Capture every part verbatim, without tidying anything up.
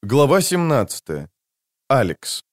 Глава семнадцатая. Алекс.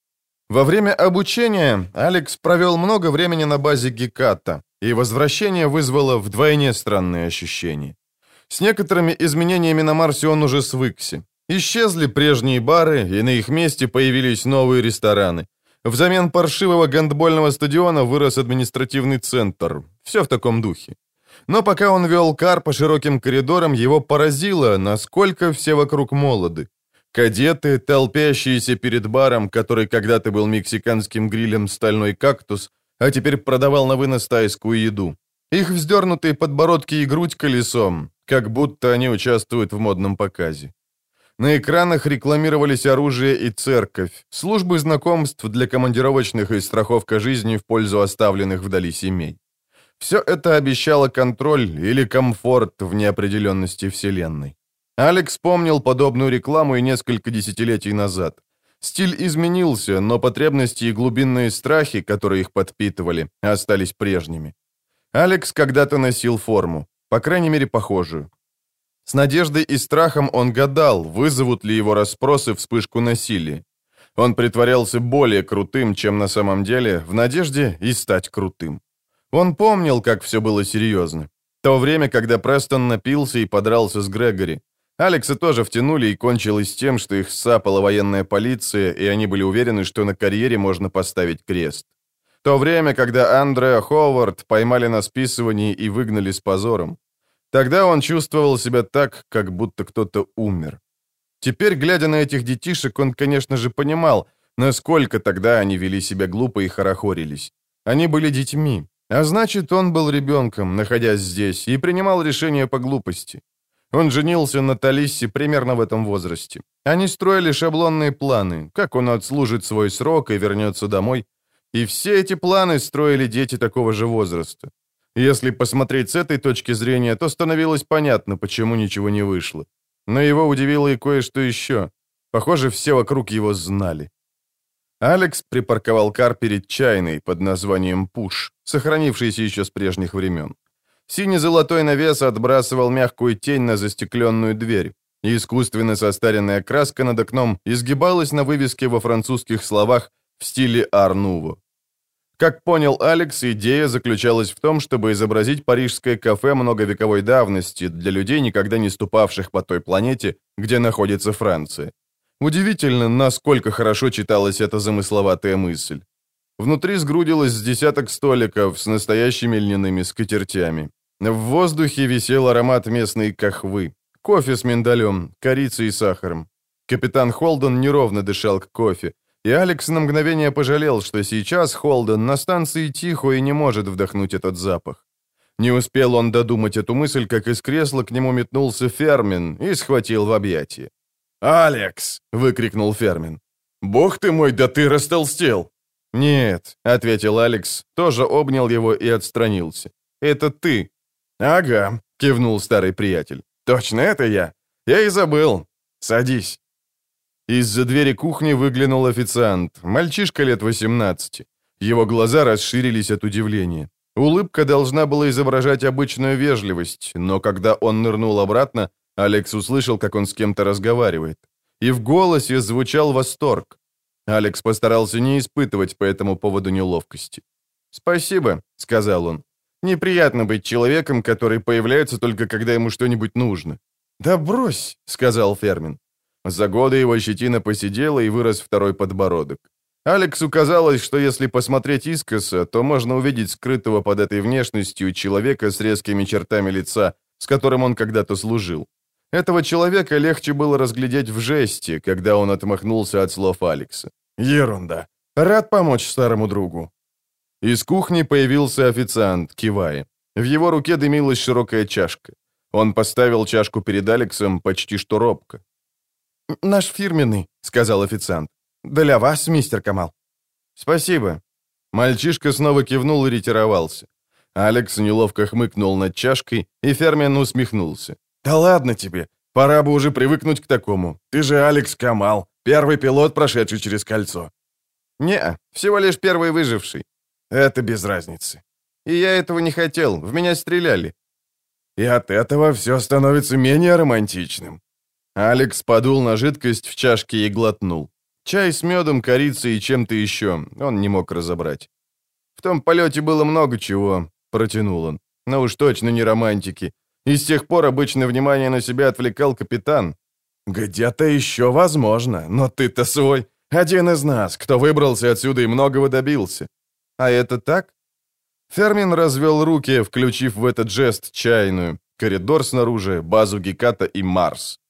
Во время обучения Алекс провел много времени на базе Геката, и возвращение вызвало вдвойне странные ощущения. С некоторыми изменениями на Марсе он уже свыкся. Исчезли прежние бары, и на их месте появились новые рестораны. Взамен паршивого гандбольного стадиона вырос административный центр. Все в таком духе. Но пока он вел кар по широким коридорам, его поразило, насколько все вокруг молоды. Кадеты, толпящиеся перед баром, который когда-то был мексиканским грилем «Стальной кактус», а теперь продавал на вынос тайскую еду. Их вздернутые подбородки и грудь колесом, как будто они участвуют в модном показе. На экранах рекламировались оружие и церковь, службы знакомств для командировочных и страховка жизни в пользу оставленных вдали семей. Все это обещало контроль или комфорт в неопределенности Вселенной. Алекс помнил подобную рекламу и несколько десятилетий назад. Стиль изменился, но потребности и глубинные страхи, которые их подпитывали, остались прежними. Алекс когда-то носил форму, по крайней мере, похожую. С надеждой и страхом он гадал, вызовут ли его расспросы вспышку насилия. Он притворялся более крутым, чем на самом деле, в надежде и стать крутым. Он помнил, как все было серьезно. То время, когда Престон напился и подрался с Грегори. Алекса тоже втянули, и кончилось тем, что их сцапала военная полиция, и они были уверены, что на карьере можно поставить крест. То время, когда Андреа Ховард поймали на списывании и выгнали с позором. Тогда он чувствовал себя так, как будто кто-то умер. Теперь, глядя на этих детишек, он, конечно же, понимал, насколько тогда они вели себя глупо и хорохорились. Они были детьми, а значит, он был ребенком, находясь здесь, и принимал решения по глупости. Он женился на Талиссе примерно в этом возрасте. Они строили шаблонные планы, как он отслужит свой срок и вернется домой. И все эти планы строили дети такого же возраста. Если посмотреть с этой точки зрения, то становилось понятно, почему ничего не вышло. Но его удивило и кое-что еще. Похоже, все вокруг его знали. Алекс припарковал кар перед чайной под названием «Пуш», сохранившейся еще с прежних времен. Синий-золотой навес отбрасывал мягкую тень на застекленную дверь, и искусственно состаренная краска над окном изгибалась на вывеске во французских словах в стиле ар-нуво. Как понял Алекс, идея заключалась в том, чтобы изобразить парижское кафе многовековой давности для людей, никогда не ступавших по той планете, где находится Франция. Удивительно, насколько хорошо читалась эта замысловатая мысль. Внутри сгрудилось с десяток столиков с настоящими льняными скатертями. В воздухе висел аромат местной кахвы, кофе с миндалем, корицей и сахаром. Капитан Холден неровно дышал к кофе, и Алекс на мгновение пожалел, что сейчас Холден на станции тихо и не может вдохнуть этот запах. Не успел он додумать эту мысль, как из кресла к нему метнулся Фермин и схватил в объятия. «Алекс!» — выкрикнул Фермин. «Бог ты мой, да ты растолстел!» «Нет», — ответил Алекс, тоже обнял его и отстранился. «Это ты». «Ага», — кивнул старый приятель. «Точно это я? Я и забыл. Садись». Из-за двери кухни выглянул официант, мальчишка лет восемнадцати. Его глаза расширились от удивления. Улыбка должна была изображать обычную вежливость, но когда он нырнул обратно, Алекс услышал, как он с кем-то разговаривает. И в голосе звучал восторг. Алекс постарался не испытывать по этому поводу неловкости. «Спасибо», — сказал он. «Неприятно быть человеком, который появляется только когда ему что-нибудь нужно». «Да брось», — сказал Фермин. За годы его щетина поседела и вырос второй подбородок. Алексу казалось, что если посмотреть искоса, то можно увидеть скрытого под этой внешностью человека с резкими чертами лица, с которым он когда-то служил. Этого человека легче было разглядеть в жесте, когда он отмахнулся от слов Алекса. «Ерунда. Рад помочь старому другу». Из кухни появился официант, кивая. В его руке дымилась широкая чашка. Он поставил чашку перед Алексом почти что робко. «Наш фирменный», — сказал официант. «Для вас, мистер Камал». «Спасибо». Мальчишка снова кивнул и ретировался. Алекс неловко хмыкнул над чашкой, и Фермин усмехнулся. «Да ладно тебе, пора бы уже привыкнуть к такому. Ты же Алекс Камал, первый пилот, прошедший через кольцо». «Не, всего лишь первый выживший». «Это без разницы». «И я этого не хотел, в меня стреляли». «И от этого все становится менее романтичным». Алекс подул на жидкость в чашке и глотнул. Чай с медом, корицей и чем-то еще, он не мог разобрать. «В том полете было много чего», — протянул он. «Но уж точно не романтики. И с тех пор обычно внимание на себя отвлекал капитан». «Где-то еще возможно, но ты-то свой. Один из нас, кто выбрался отсюда и многого добился». «А это так?» Фермин развел руки, включив в этот жест чайную, коридор снаружи, базу Геката и Марс.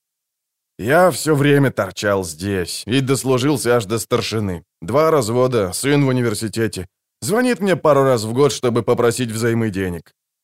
«Я все время торчал здесь и дослужился аж до старшины. Два развода, сын в университете. Звонит мне пару раз в год, чтобы попросить взаймы денег».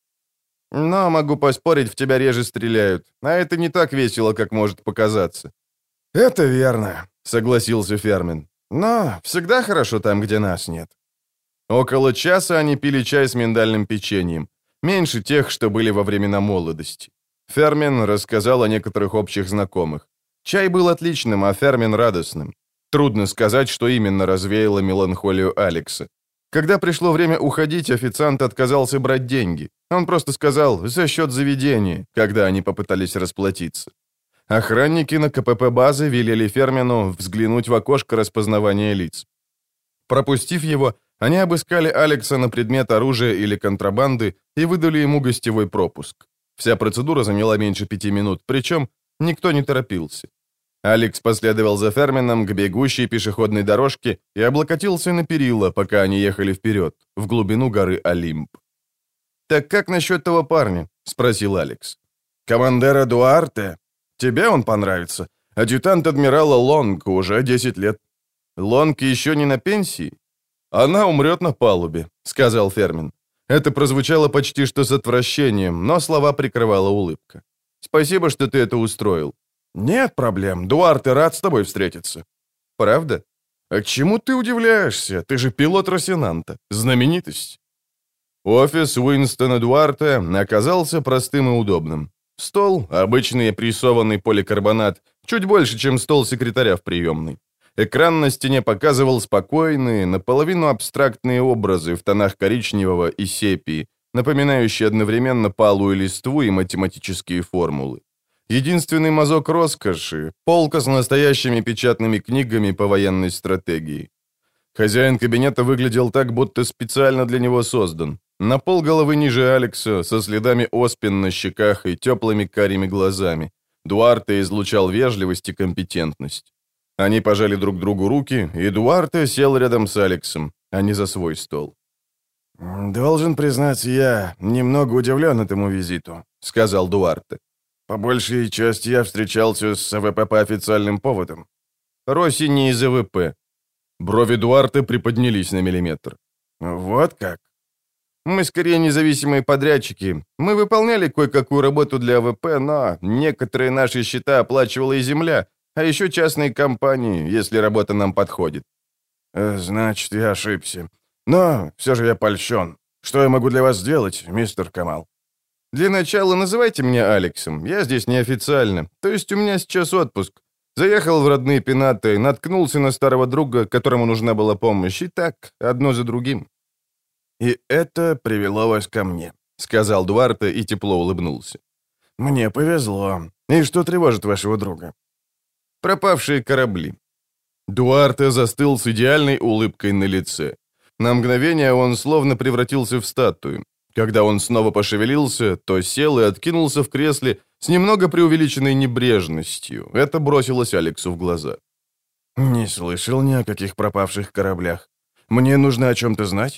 «Но, могу поспорить, в тебя реже стреляют. А это не так весело, как может показаться». «Это верно», — согласился Фермин. «Но всегда хорошо там, где нас нет». Около часа они пили чай с миндальным печеньем. Меньше тех, что были во времена молодости. Фермин рассказал о некоторых общих знакомых. Чай был отличным, а Фермин радостным. Трудно сказать, что именно развеяло меланхолию Алекса. Когда пришло время уходить, официант отказался брать деньги. Он просто сказал «за счет заведения», когда они попытались расплатиться. Охранники на ка пэ пэ базы велели Фермину взглянуть в окошко распознавания лиц. Пропустив его, они обыскали Алекса на предмет оружия или контрабанды и выдали ему гостевой пропуск. Вся процедура заняла меньше пяти минут, причем никто не торопился. Алекс последовал за Фермином к бегущей пешеходной дорожке и облокотился на перила, пока они ехали вперед, в глубину горы Олимп. «Так как насчет того парня?» — спросил Алекс. «Командера Дуарте? Тебе он понравится. Адъютант адмирала Лонг, уже десять лет». «Лонг еще не на пенсии?» «Она умрет на палубе», — сказал Фермин. Это прозвучало почти что с отвращением, но слова прикрывала улыбка. «Спасибо, что ты это устроил». «Нет проблем. Дуарте рад с тобой встретиться». «Правда? А к чему ты удивляешься? Ты же пилот Росинанта. Знаменитость». Офис Уинстона Дуарте оказался простым и удобным. Стол, обычный прессованный поликарбонат, чуть больше, чем стол секретаря в приемной. Экран на стене показывал спокойные, наполовину абстрактные образы в тонах коричневого и сепии, напоминающие одновременно палую листву и математические формулы. Единственный мазок роскоши — полка с настоящими печатными книгами по военной стратегии. Хозяин кабинета выглядел так, будто специально для него создан. На полголовы ниже Алекса, со следами оспин на щеках и теплыми карими глазами. Дуарте излучал вежливость и компетентность. Они пожали друг другу руки, и Дуарте сел рядом с Алексом, а не за свой стол. «Должен признаться, я немного удивлен этому визиту», — сказал Дуарте. «По большей части я встречался с а вэ пэ по официальным поводам». «Росси не из а вэ пэ». Брови Дуарте приподнялись на миллиметр. «Вот как?» «Мы скорее независимые подрядчики. Мы выполняли кое-какую работу для а вэ пэ, но некоторые наши счета оплачивала и земля, а еще частные компании, если работа нам подходит». «Значит, я ошибся. Но все же я польщен. Что я могу для вас сделать, мистер Камал?» «Для начала называйте меня Алексом. Я здесь неофициально. То есть у меня сейчас отпуск. Заехал в родные пенаты, наткнулся на старого друга, которому нужна была помощь, и так, одно за другим». «И это привело вас ко мне», — сказал Дуарте и тепло улыбнулся. «Мне повезло. И что тревожит вашего друга?» «Пропавшие корабли». Дуарте застыл с идеальной улыбкой на лице. На мгновение он словно превратился в статую. Когда он снова пошевелился, то сел и откинулся в кресле с немного преувеличенной небрежностью. Это бросилось Алексу в глаза. «Не слышал ни о каких пропавших кораблях. Мне нужно о чем-то знать?»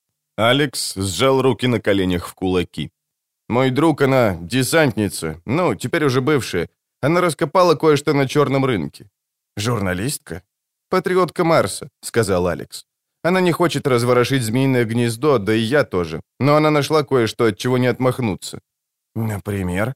Алекс сжал руки на коленях в кулаки. «Мой друг, она десантница, ну, теперь уже бывшая. Она раскопала кое-что на черном рынке». «Журналистка?» «Патриотка Марса», — сказал Алекс. «Она не хочет разворошить змеиное гнездо, да и я тоже. Но она нашла кое-что, от чего не отмахнуться». «Например?»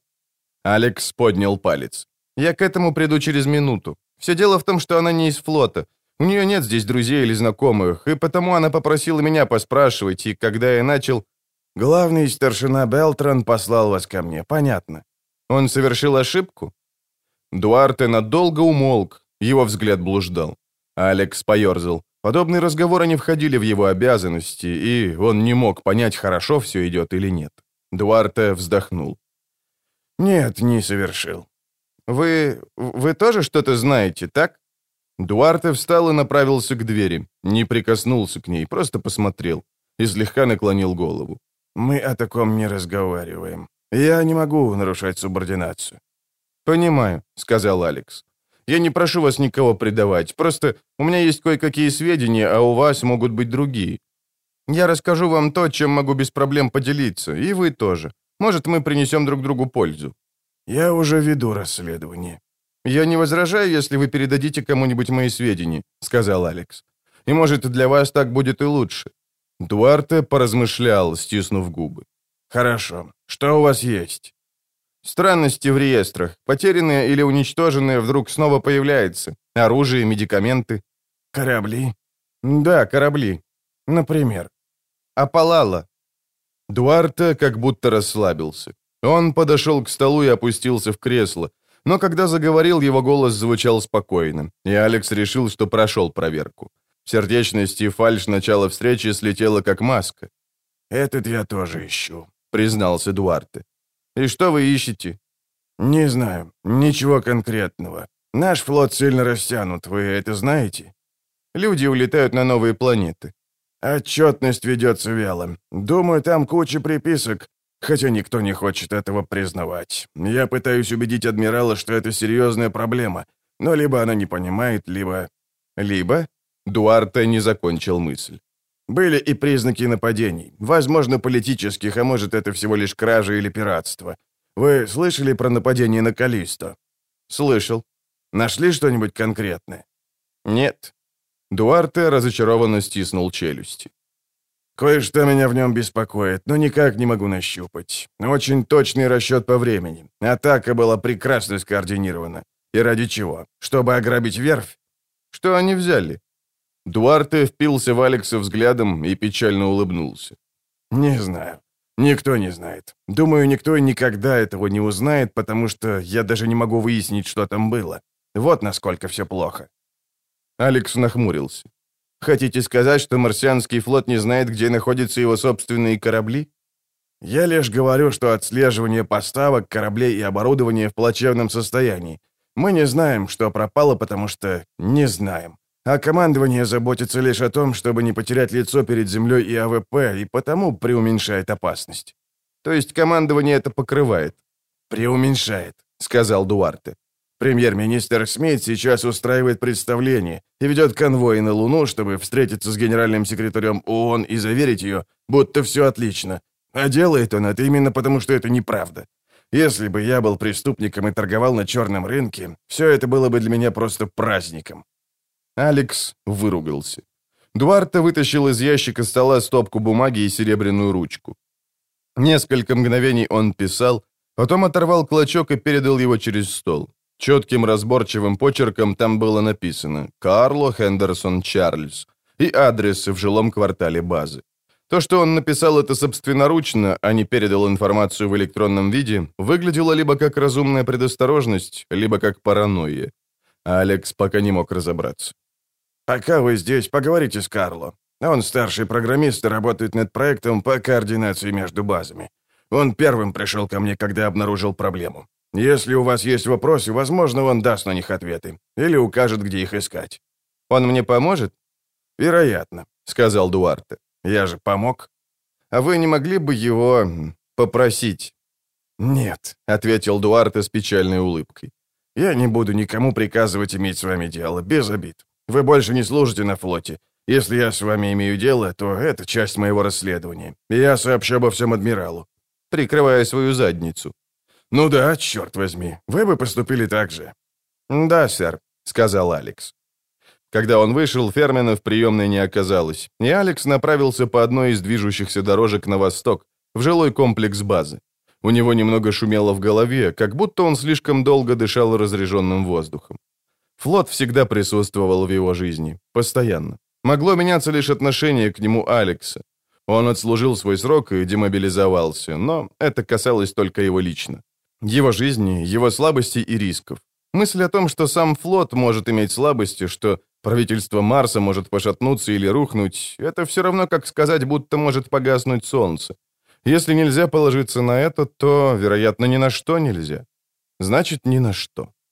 Алекс поднял палец. «Я к этому приду через минуту. Все дело в том, что она не из флота. У нее нет здесь друзей или знакомых, и потому она попросила меня поспрашивать, и когда я начал...» «Главный старшина Белтран послал вас ко мне, понятно». «Он совершил ошибку?» Дуарте надолго умолк, его взгляд блуждал. Алекс поерзал. Подобные разговоры не входили в его обязанности, и он не мог понять, хорошо все идет или нет. Дуарте вздохнул. «Нет, не совершил». Вы... вы тоже что-то знаете, так?» Дуарте встал и направился к двери. Не прикоснулся к ней, просто посмотрел. И слегка наклонил голову. «Мы о таком не разговариваем. Я не могу нарушать субординацию». «Понимаю», — сказал Алекс. «Я не прошу вас никого предавать. Просто у меня есть кое-какие сведения, а у вас могут быть другие. Я расскажу вам то, чем могу без проблем поделиться, и вы тоже. Может, мы принесем друг другу пользу». «Я уже веду расследование». «Я не возражаю, если вы передадите кому-нибудь мои сведения», — сказал Алекс. «И, может, для вас так будет и лучше». Дуарте поразмышлял, стиснув губы. «Хорошо. Что у вас есть?» «Странности в реестрах. Потерянное или уничтоженное вдруг снова появляется. Оружие, медикаменты». «Корабли?» «Да, корабли. Например?» «Апалала». Дуарте как будто расслабился. Он подошел к столу и опустился в кресло, но когда заговорил, его голос звучал спокойно, и Алекс решил, что прошел проверку. Сердечность и фальшь начала встречи слетела как маска. «Этот я тоже ищу», — признался Дуарте. «И что вы ищете?» «Не знаю. Ничего конкретного. Наш флот сильно растянут, вы это знаете?» «Люди улетают на новые планеты». «Отчетность ведется вяло. Думаю, там куча приписок, хотя никто не хочет этого признавать. Я пытаюсь убедить адмирала, что это серьезная проблема, но либо она не понимает, либо...» «Либо?» Дуарте не закончил мысль. «Были и признаки нападений. Возможно, политических, а может, это всего лишь кража или пиратство. Вы слышали про нападение на Каллисто?» «Слышал». «Нашли что-нибудь конкретное?» «Нет». Дуарте разочарованно стиснул челюсти. «Кое-что меня в нем беспокоит, но никак не могу нащупать. Очень точный расчет по времени. Атака была прекрасно скоординирована. И ради чего? Чтобы ограбить верфь? Что они взяли?» Дуарте впился в Алекса взглядом и печально улыбнулся. «Не знаю. Никто не знает. Думаю, никто никогда этого не узнает, потому что я даже не могу выяснить, что там было. Вот насколько все плохо». Алекс нахмурился. «Хотите сказать, что марсианский флот не знает, где находятся его собственные корабли?» «Я лишь говорю, что отслеживание поставок, кораблей и оборудования в плачевном состоянии. Мы не знаем, что пропало, потому что не знаем. А командование заботится лишь о том, чтобы не потерять лицо перед землей и АВП, и потому преуменьшает опасность». «То есть командование это покрывает?» «Преуменьшает», — сказал Дуарте. «Премьер-министр Смит сейчас устраивает представление и ведет конвой на Луну, чтобы встретиться с генеральным секретарем ООН и заверить ее, будто все отлично. А делает он это именно потому, что это неправда. Если бы я был преступником и торговал на черном рынке, все это было бы для меня просто праздником». Алекс выругался. Дуарте вытащил из ящика стола стопку бумаги и серебряную ручку. Несколько мгновений он писал, потом оторвал клочок и передал его через стол. Четким разборчивым почерком там было написано «Карло Хендерсон Чарльз» и адрес в жилом квартале базы. То, что он написал это собственноручно, а не передал информацию в электронном виде, выглядело либо как разумная предосторожность, либо как паранойя. Алекс пока не мог разобраться. «Пока вы здесь, поговорите с Карло. Он старший программист и работает над проектом по координации между базами. Он первым пришел ко мне, когда обнаружил проблему. Если у вас есть вопросы, возможно, он даст на них ответы. Или укажет, где их искать». «Он мне поможет?» «Вероятно», — сказал Дуарте. «Я же помог». «А вы не могли бы его попросить?» «Нет», — ответил Дуарте с печальной улыбкой. «Я не буду никому приказывать иметь с вами дело, без обид. Вы больше не служите на флоте. Если я с вами имею дело, то это часть моего расследования. Я сообщу обо всем адмиралу». «Прикрывая свою задницу». «Ну да, черт возьми, вы бы поступили так же». «Да, сэр», — сказал Алекс. Когда он вышел, Фермена в приемной не оказалось, и Алекс направился по одной из движущихся дорожек на восток, в жилой комплекс базы. У него немного шумело в голове, как будто он слишком долго дышал разреженным воздухом. Флот всегда присутствовал в его жизни, постоянно. Могло меняться лишь отношение к нему Алекса. Он отслужил свой срок и демобилизовался, но это касалось только его лично. Его жизни, его слабостей и рисков. Мысль о том, что сам флот может иметь слабости, что правительство Марса может пошатнуться или рухнуть, это все равно, как сказать, будто может погаснуть солнце. Если нельзя положиться на это, то, вероятно, ни на что нельзя. Значит, ни на что.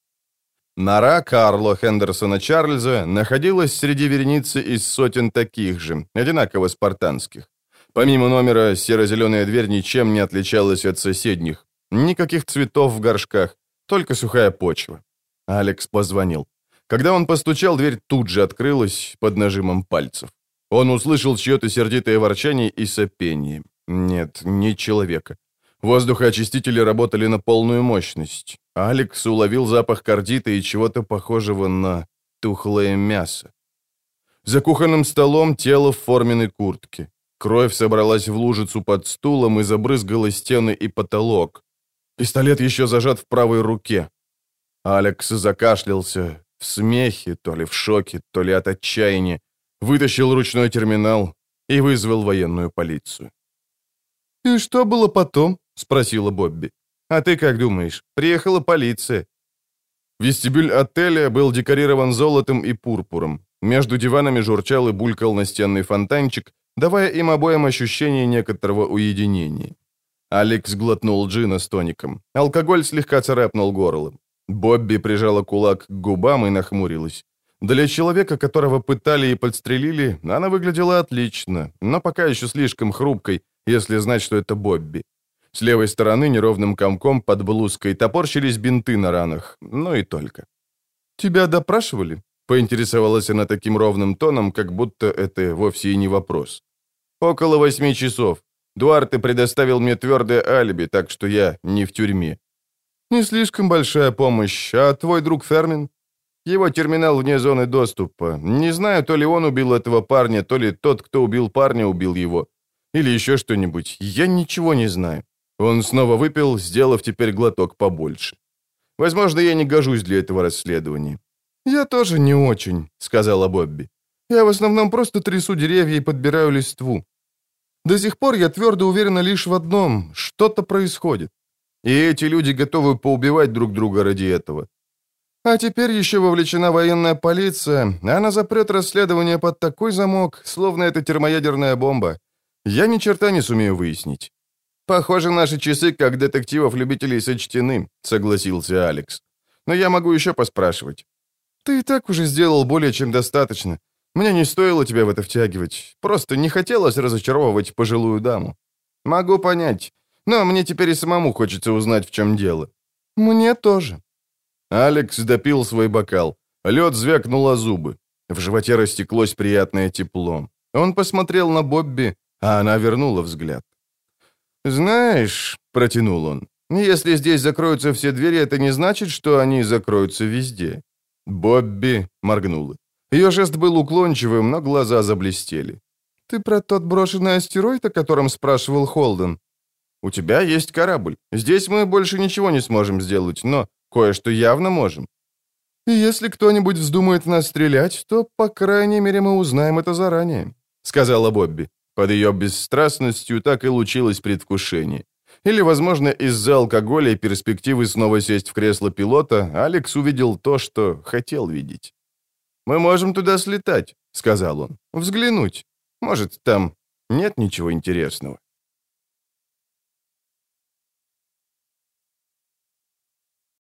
Нора Карло Хендерсона Чарльза находилась среди вереницы из сотен таких же, одинаково спартанских. Помимо номера, серо-зеленая дверь ничем не отличалась от соседних. Никаких цветов в горшках, только сухая почва. Алекс позвонил. Когда он постучал, дверь тут же открылась под нажимом пальцев. Он услышал чье-то сердитое ворчание и сопение. Нет, не человека. Воздухоочистители работали на полную мощность. Алекс уловил запах кардита и чего-то похожего на тухлое мясо. За кухонным столом тело в форменной куртке. Кровь собралась в лужицу под стулом и забрызгала стены и потолок. Пистолет еще зажат в правой руке. Алекс закашлялся в смехе, то ли в шоке, то ли от отчаяния, вытащил ручной терминал и вызвал военную полицию. «И что было потом?» — спросила Бобби. «А ты как думаешь? Приехала полиция». Вестибюль отеля был декорирован золотом и пурпуром. Между диванами журчал и булькал настенный фонтанчик, давая им обоим ощущение некоторого уединения. Алекс глотнул джина с тоником. Алкоголь слегка царапнул горло. Бобби прижала кулак к губам и нахмурилась. Для человека, которого пытали и подстрелили, она выглядела отлично, но пока еще слишком хрупкой, если знать, что это Бобби. С левой стороны неровным комком под блузкой топорщились бинты на ранах, но и только. «Тебя допрашивали?» — поинтересовалась она таким ровным тоном, как будто это вовсе и не вопрос. «Около восьми часов. Дуарте предоставил мне твердое алиби, так что я не в тюрьме». «Не слишком большая помощь. А твой друг Фермин?» «Его терминал вне зоны доступа. Не знаю, то ли он убил этого парня, то ли тот, кто убил парня, убил его. Или еще что-нибудь. Я ничего не знаю». Он снова выпил, сделав теперь глоток побольше. «Возможно, я не гожусь для этого расследования». «Я тоже не очень», — сказала Бобби. «Я в основном просто трясу деревья и подбираю листву. До сих пор я твердо уверена лишь в одном — что-то происходит. И эти люди готовы поубивать друг друга ради этого. А теперь еще вовлечена военная полиция, она запрет расследование под такой замок, словно это термоядерная бомба. Я ни черта не сумею выяснить». «Похоже, наши часы, как детективов-любителей, сочтены», — согласился Алекс. «Но я могу еще поспрашивать». «Ты и так уже сделал более чем достаточно. Мне не стоило тебя в это втягивать. Просто не хотелось разочаровывать пожилую даму». «Могу понять. Но мне теперь и самому хочется узнать, в чем дело». «Мне тоже». Алекс допил свой бокал. Лед звякнул о зубы. В животе растеклось приятное тепло. Он посмотрел на Бобби, а она вернула взгляд. «Знаешь», — протянул он, — «если здесь закроются все двери, это не значит, что они закроются везде». Бобби моргнула. Ее жест был уклончивым, но глаза заблестели. «Ты про тот брошенный астероид, о котором спрашивал Холден?» «У тебя есть корабль. Здесь мы больше ничего не сможем сделать, но кое-что явно можем». «И если кто-нибудь вздумает в нас стрелять, то, по крайней мере, мы узнаем это заранее», — сказала Бобби. Под ее бесстрастностью так и лучилось предвкушение. Или, возможно, из-за алкоголя и перспективы снова сесть в кресло пилота, Алекс увидел то, что хотел видеть. «Мы можем туда слетать», — сказал он. «Взглянуть. Может, там нет ничего интересного».